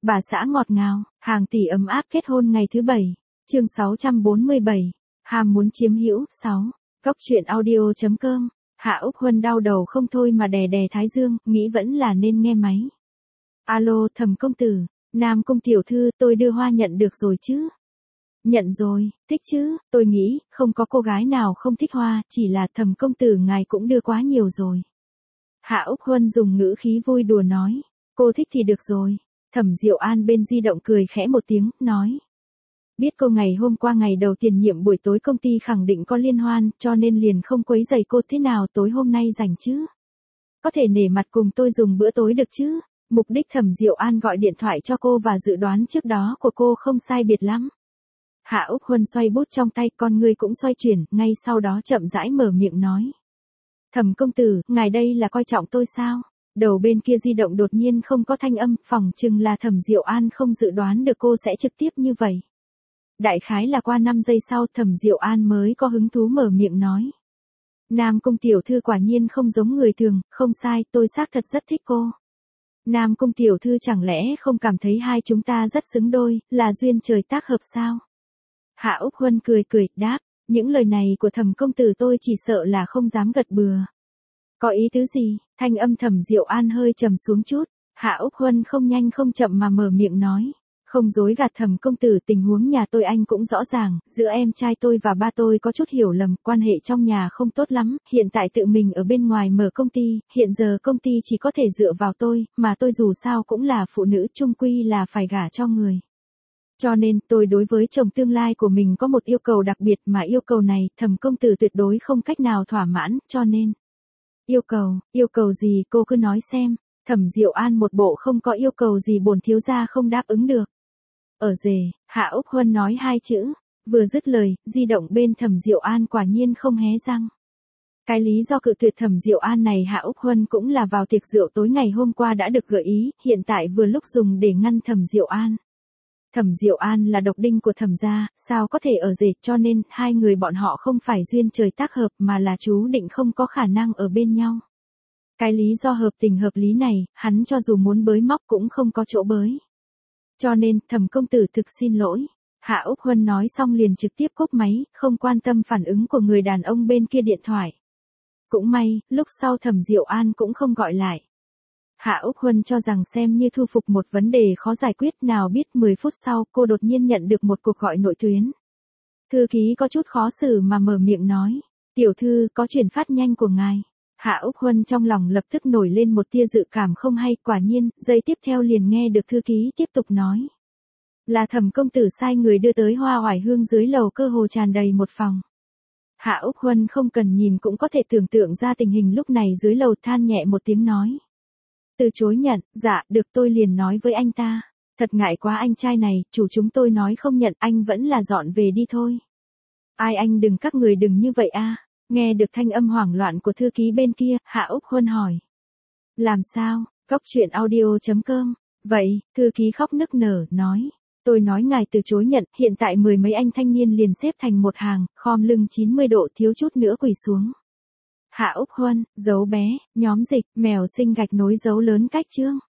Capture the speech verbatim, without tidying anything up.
Bà xã ngọt ngào, hàng tỷ ấm áp kết hôn ngày thứ bảy. Chương sáu trăm bốn mươi bảy. Ham muốn chiếm hữu. sáu. Góc truyện audio chấm com. Hạ Úc Huân đau đầu không thôi mà đè đè thái dương, nghĩ vẫn là nên nghe máy. Alo, Thẩm công tử, Nam Cung tiểu thư, tôi đưa hoa nhận được rồi chứ? Nhận rồi, thích chứ, tôi nghĩ, không có cô gái nào không thích hoa, chỉ là Thẩm công tử ngài cũng đưa quá nhiều rồi. Hạ Úc Huân dùng ngữ khí vui đùa nói, cô thích thì được rồi. Thẩm Diệu An bên di động cười khẽ một tiếng, nói. Biết cô ngày hôm qua ngày đầu tiền nhiệm buổi tối công ty khẳng định có liên hoan, cho nên liền không quấy rầy cô, thế nào tối hôm nay rảnh chứ? Có thể nể mặt cùng tôi dùng bữa tối được chứ? Mục đích Thẩm Diệu An gọi điện thoại cho cô và dự đoán trước đó của cô không sai biệt lắm. Hạ Úc Huân xoay bút trong tay, con người cũng xoay chuyển, ngay sau đó chậm rãi mở miệng nói. Thẩm công tử, ngài đây là coi trọng tôi sao? Đầu bên kia di động đột nhiên không có thanh âm, phỏng chừng là Thẩm Diệu An không dự đoán được cô sẽ trực tiếp như vậy. Đại khái là qua năm giây sau Thẩm Diệu An mới có hứng thú mở miệng nói. Nam Cung tiểu thư quả nhiên không giống người thường, không sai, tôi xác thật rất thích cô. Nam Cung tiểu thư chẳng lẽ không cảm thấy hai chúng ta rất xứng đôi, là duyên trời tác hợp sao? Hạ Úc Huân cười cười, đáp, những lời này của Thẩm công tử tôi chỉ sợ là không dám gật bừa. Có ý tứ gì? Thanh âm Thẩm Diệu An hơi trầm xuống chút, Hạ Úc Huân không nhanh không chậm mà mở miệng nói. Không dối gạt Thẩm công tử, tình huống nhà tôi anh cũng rõ ràng, giữa em trai tôi và ba tôi có chút hiểu lầm, quan hệ trong nhà không tốt lắm, hiện tại tự mình ở bên ngoài mở công ty, hiện giờ công ty chỉ có thể dựa vào tôi, mà tôi dù sao cũng là phụ nữ, chung quy là phải gả cho người. Cho nên, tôi đối với chồng tương lai của mình có một yêu cầu đặc biệt, mà yêu cầu này, Thẩm công tử tuyệt đối không cách nào thỏa mãn, cho nên. Yêu cầu, yêu cầu gì cô cứ nói xem. Thẩm Diệu An một bộ không có yêu cầu gì bổn thiếu gia không đáp ứng được. Ở rể, Hạ Úc Huân nói hai chữ, vừa dứt lời, di động bên Thẩm Diệu An quả nhiên không hé răng. Cái lý do cự tuyệt Thẩm Diệu An này Hạ Úc Huân cũng là vào tiệc rượu tối ngày hôm qua đã được gợi ý, hiện tại vừa lúc dùng để ngăn Thẩm Diệu An. Thẩm Diệu An là độc đinh của Thẩm gia, sao có thể ở rể, cho nên hai người bọn họ không phải duyên trời tác hợp mà là chú định không có khả năng ở bên nhau. Cái lý do hợp tình hợp lý này, hắn cho dù muốn bới móc cũng không có chỗ bới. Cho nên, Thẩm công tử thực xin lỗi. Hạ Úc Huân nói xong liền trực tiếp cúp máy, không quan tâm phản ứng của người đàn ông bên kia điện thoại. Cũng may, lúc sau Thẩm Diệu An cũng không gọi lại. Hạ Úc Huân cho rằng xem như thu phục một vấn đề khó giải quyết, nào biết mười phút sau cô đột nhiên nhận được một cuộc gọi nội tuyến. Thư ký có chút khó xử mà mở miệng nói. Tiểu thư, có chuyển phát nhanh của ngài. Hạ Úc Huân trong lòng lập tức nổi lên một tia dự cảm không hay, quả nhiên, giây tiếp theo liền nghe được thư ký tiếp tục nói. Là Thẩm công tử sai người đưa tới hoa oải hương dưới lầu, cơ hồ tràn đầy một phòng. Hạ Úc Huân không cần nhìn cũng có thể tưởng tượng ra tình hình lúc này dưới lầu, than nhẹ một tiếng nói. Từ chối nhận, dạ, được, tôi liền nói với anh ta. Thật ngại quá anh trai này, chủ chúng tôi nói không nhận, anh vẫn là dọn về đi thôi. Ai anh đừng, các người đừng như vậy a. Nghe được thanh âm hoảng loạn của thư ký bên kia, Hạ Úc Huân hỏi. Làm sao? Góc truyện audio chấm com. Vậy, thư ký khóc nức nở, nói. Tôi nói ngài từ chối nhận, hiện tại mười mấy anh thanh niên liền xếp thành một hàng, khom lưng chín mươi độ thiếu chút nữa quỳ xuống. Hạ Úc Huân, dấu bé, nhóm dịch, mèo sinh gạch nối dấu lớn cách chương.